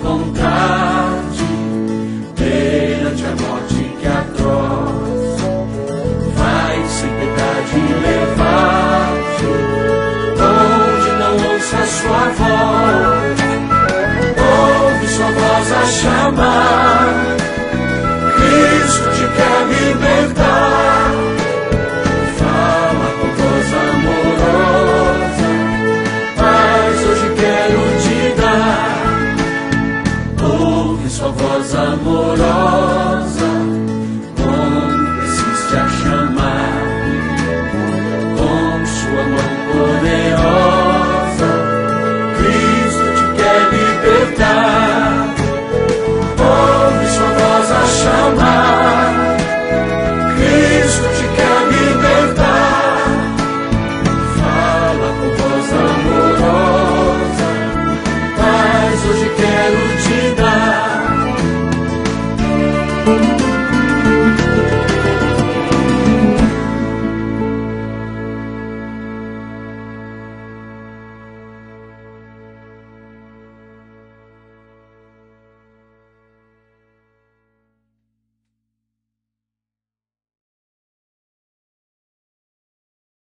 encontrar-te perante a morte que é atroz. Vai sem piedade levar-te onde não ouça sua voz. Ouve sua voz a chamar. Cristo te quer libertar. Fala com voz amorosa. Paz hoje quero te dar. Ouve sua voz amorosa.